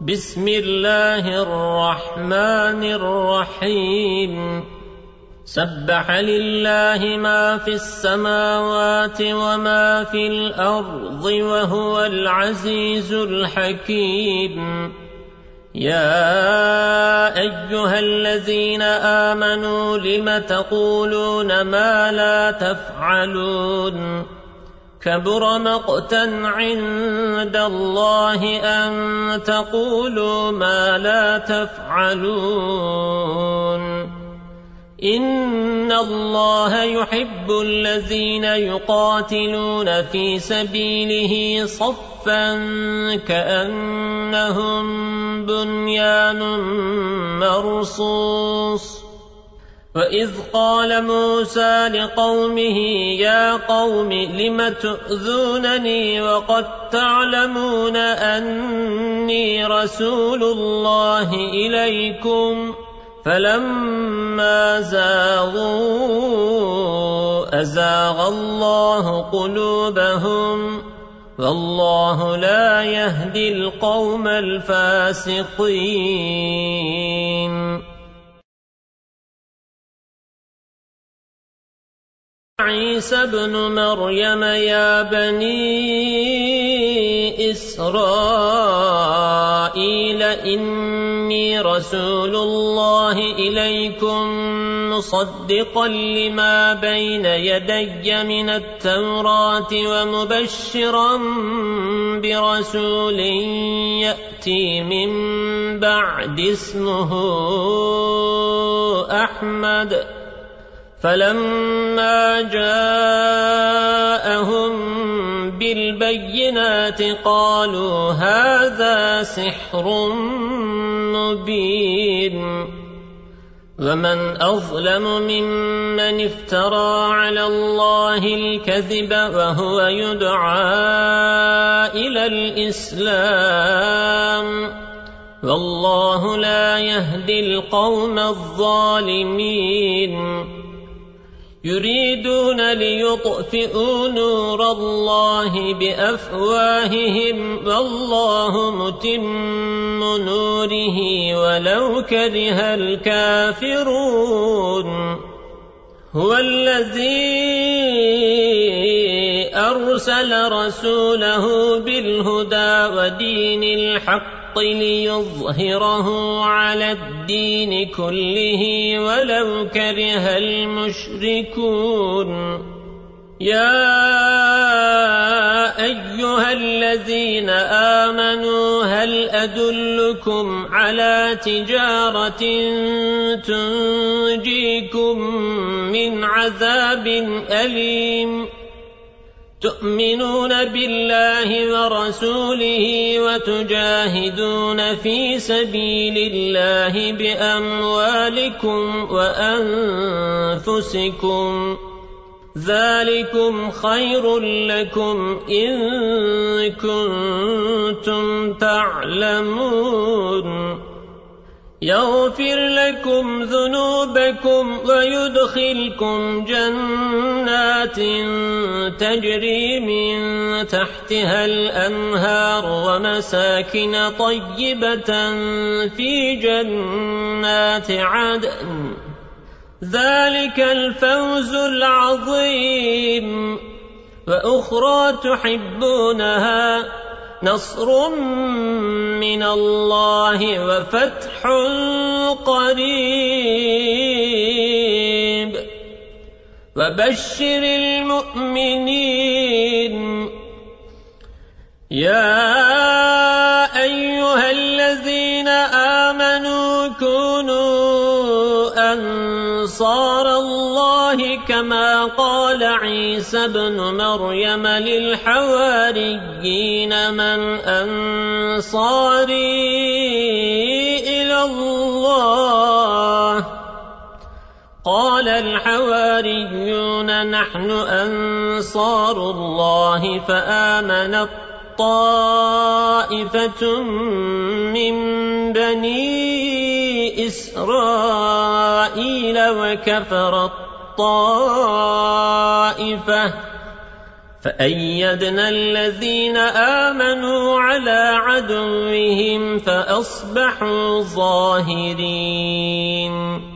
بسم الله الرحمن الرحيم سبح لله ما في السماوات وما في الأرض وهو العزيز الحكيم يا أيها الذين آمنوا لم تقولون ما لا تفعلون كبر مقتا عند الله أن تقولوا ما لا تفعلون إن الله يحب الذين يقاتلون في سبيله صفا كأنهم بنيان مرصوص وإذ قال موسى لقومه يا قوم لم تؤذونني وقد تعلمون أني رسول الله إليكم فلما زاغوا أزاغ الله قلوبهم والله لا يهدي القوم الفاسقين عيسى ابن مريم يا بني إسرائيل إني رسول الله إليكم مصدقا لما بين يدي من التوراة ومبشرا برسول يأتي من بعد اسمه أحمد فلما جاءهم بالبينات قالوا هذا سحر مبين ومن أظلم ممن افترى على الله الكذب وهو يدعى إلى الإسلام والله لا يهدي القوم الظالمين يريدون ليطفئوا نور الله بأفواههم والله متم نوره ولو كره الكافرون هو الذي أرسل رسوله بالهدى ودين الحق ليظهره على الدين كله ولو كره المشركون يا أيها الذين آمنوا هل أدلكم على تجارة تنجيكم من عذاب أليم تؤمنون بالله ورسوله وتجاهدون في سبيل الله بأموالكم وأنفسكم ذلكم خير لكم إن كنتم تعلمون يغفر لكم ذنوبكم ويدخلكم جنات تجري من تحتها الأنهار ومساكن طيبة في جنات عدن ذلك الفوز العظيم وأخرى تحبونها نصر من الله وفتح قريب وبشر المؤمنين يا أيها الذين آمنوا كونوا أنصار الله كما قال عيسى ابن مريم للحواريين من أنصاري إلى الله قال الحواريون نحن أنصار الله فآمنت طائفة من بني إسرائيل وكفرت طائفة فأيدنا الذين آمنوا على عدوهم فأصبحوا ظاهرين